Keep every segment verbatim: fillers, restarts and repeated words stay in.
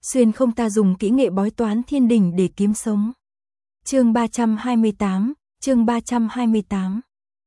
xuyên không ta dùng kỹ nghệ bói toán thiên đình để kiếm sống. Chương ba trăm hai mươi tám, chương ba trăm hai mươi tám.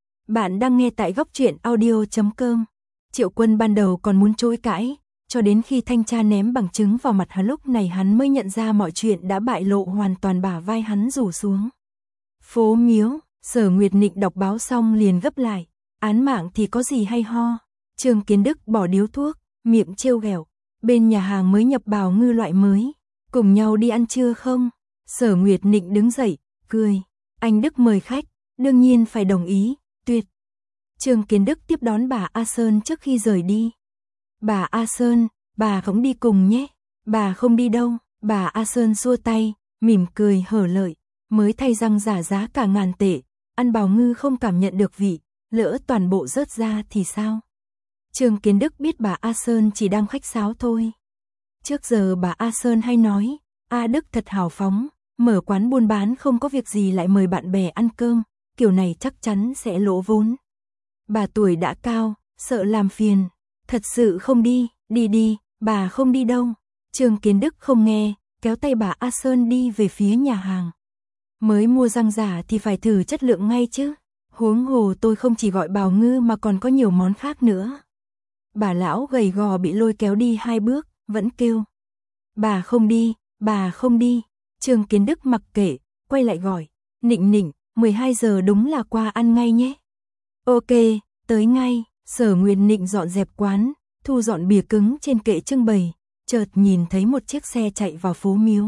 Bạn đang nghe tại góc truyện audio chấm com. Triệu Quân ban đầu còn muốn chối cãi, cho đến khi thanh tra ném bằng chứng vào mặt hắn, lúc này hắn mới nhận ra mọi chuyện đã bại lộ hoàn toàn. Bả vai hắn rủ xuống. Phố Miếu, Sở Nguyệt Nịnh đọc báo xong liền gấp lại, án mạng thì có gì hay ho. Trương Kiến Đức bỏ điếu thuốc, miệng trêu ghẹo, bên nhà hàng mới nhập bào ngư loại mới, cùng nhau đi ăn trưa không? Sở Nguyệt Nịnh đứng dậy, cười, anh Đức mời khách, đương nhiên phải đồng ý, tuyệt. Trương Kiến Đức tiếp đón bà A Sơn trước khi rời đi. Bà A Sơn, bà cũng đi cùng nhé. Bà không đi đâu. Bà A Sơn xua tay, mỉm cười hở lợi, mới thay răng giả giá cả ngàn tệ, ăn bào ngư không cảm nhận được vị, lỡ toàn bộ rớt ra thì sao? Trương Kiến Đức biết bà A Sơn chỉ đang khách sáo thôi. Trước giờ bà A Sơn hay nói, A Đức thật hào phóng, mở quán buôn bán không có việc gì lại mời bạn bè ăn cơm, kiểu này chắc chắn sẽ lỗ vốn. Bà tuổi đã cao, sợ làm phiền, thật sự không đi, đi đi, bà không đi đâu. Trương Kiến Đức không nghe, kéo tay bà A Sơn đi về phía nhà hàng. Mới mua răng giả thì phải thử chất lượng ngay chứ, huống hồ tôi không chỉ gọi bào ngư mà còn có nhiều món khác nữa. Bà lão gầy gò bị lôi kéo đi hai bước, vẫn kêu. Bà không đi, bà không đi. Trương Kiến Đức mặc kệ, quay lại gọi. Nịnh Nịnh, mười hai giờ đúng là qua ăn ngay nhé. Ok, tới ngay. Sở Nguyệt Nịnh dọn dẹp quán, thu dọn bìa cứng trên kệ trưng bày, chợt nhìn thấy một chiếc xe chạy vào phố Miếu.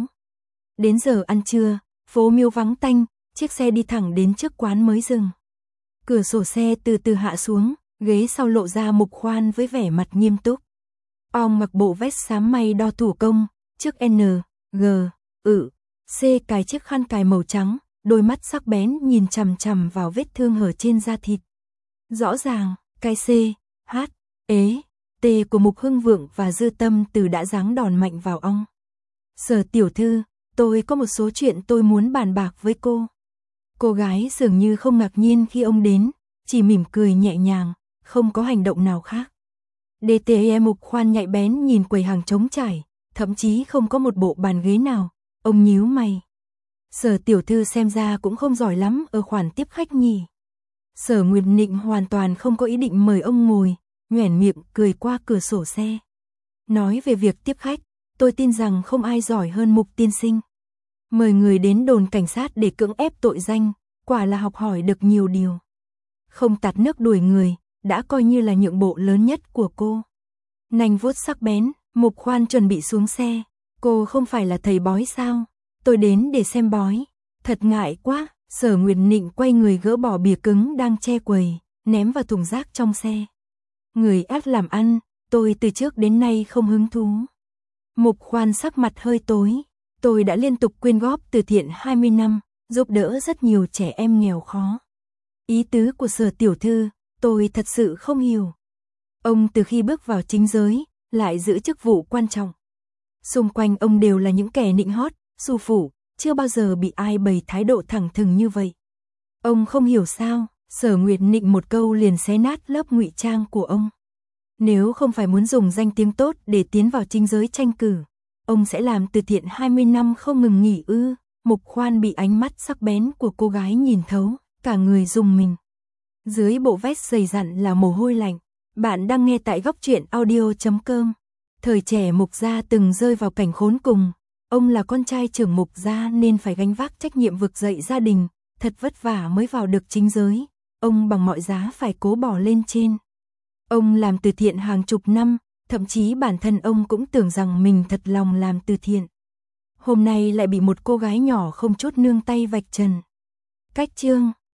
Đến giờ ăn trưa, phố Miếu vắng tanh, chiếc xe đi thẳng đến trước quán mới dừng. Cửa sổ xe từ từ hạ xuống, ghế sau lộ ra Mục Khoan với vẻ mặt nghiêm túc. Ông mặc bộ vest xám may đo thủ công, chiếc N, G, ự, C cài chiếc khăn cài màu trắng, đôi mắt sắc bén nhìn chằm chằm vào vết thương hở trên da thịt. Rõ ràng, cái C, H, ế, T của Mục Hưng Vượng và Dư Tâm Từ đã giáng đòn mạnh vào ông. Sở tiểu thư, tôi có một số chuyện tôi muốn bàn bạc với cô. Cô gái dường như không ngạc nhiên khi ông đến, chỉ mỉm cười nhẹ nhàng, không có hành động nào khác. đê tê e Mục Khoan nhạy bén nhìn quầy hàng trống trải, thậm chí không có một bộ bàn ghế nào, ông nhíu mày. Sở tiểu thư xem ra cũng không giỏi lắm ở khoản tiếp khách nhỉ. Sở Nguyệt Nịnh hoàn toàn không có ý định mời ông ngồi, nhoẻn miệng cười qua cửa sổ xe. Nói về việc tiếp khách, tôi tin rằng không ai giỏi hơn Mục tiên sinh. Mời người đến đồn cảnh sát để cưỡng ép tội danh, quả là học hỏi được nhiều điều. Không tạt nước đuổi người, đã coi như là nhượng bộ lớn nhất của cô. Nanh vuốt sắc bén, Mục Khoan chuẩn bị xuống xe. Cô không phải là thầy bói sao? Tôi đến để xem bói. Thật ngại quá. Sở Nguyệt Nịnh quay người gỡ bỏ bìa cứng đang che quầy, ném vào thùng rác trong xe. Người ác làm ăn, tôi từ trước đến nay không hứng thú. Mục Khoan sắc mặt hơi tối. Tôi đã liên tục quyên góp từ thiện hai mươi năm, giúp đỡ rất nhiều trẻ em nghèo khó. Ý tứ của Sở tiểu thư, tôi thật sự không hiểu. Ông từ khi bước vào chính giới, lại giữ chức vụ quan trọng. Xung quanh ông đều là những kẻ nịnh hót, xù phủ, chưa bao giờ bị ai bày thái độ thẳng thừng như vậy. Ông không hiểu sao? Sở Nguyệt Nịnh một câu liền xé nát lớp ngụy trang của ông. Nếu không phải muốn dùng danh tiếng tốt để tiến vào chính giới tranh cử, ông sẽ làm từ thiện hai mươi năm không ngừng nghỉ ư? Mục Khoan bị ánh mắt sắc bén của cô gái nhìn thấu, cả người rùng mình. Dưới bộ vest dày dặn là mồ hôi lạnh. Bạn đang nghe tại góc truyện audio chấm com. Thời trẻ Mục gia từng rơi vào cảnh khốn cùng. Ông là con trai trưởng Mục gia nên phải gánh vác trách nhiệm vực dậy gia đình, thật vất vả mới vào được chính giới. Ông bằng mọi giá phải cố bỏ lên trên. Ông làm từ thiện hàng chục năm, thậm chí bản thân ông cũng tưởng rằng mình thật lòng làm từ thiện. Hôm nay lại bị một cô gái nhỏ không chút nương tay vạch trần. Cách chương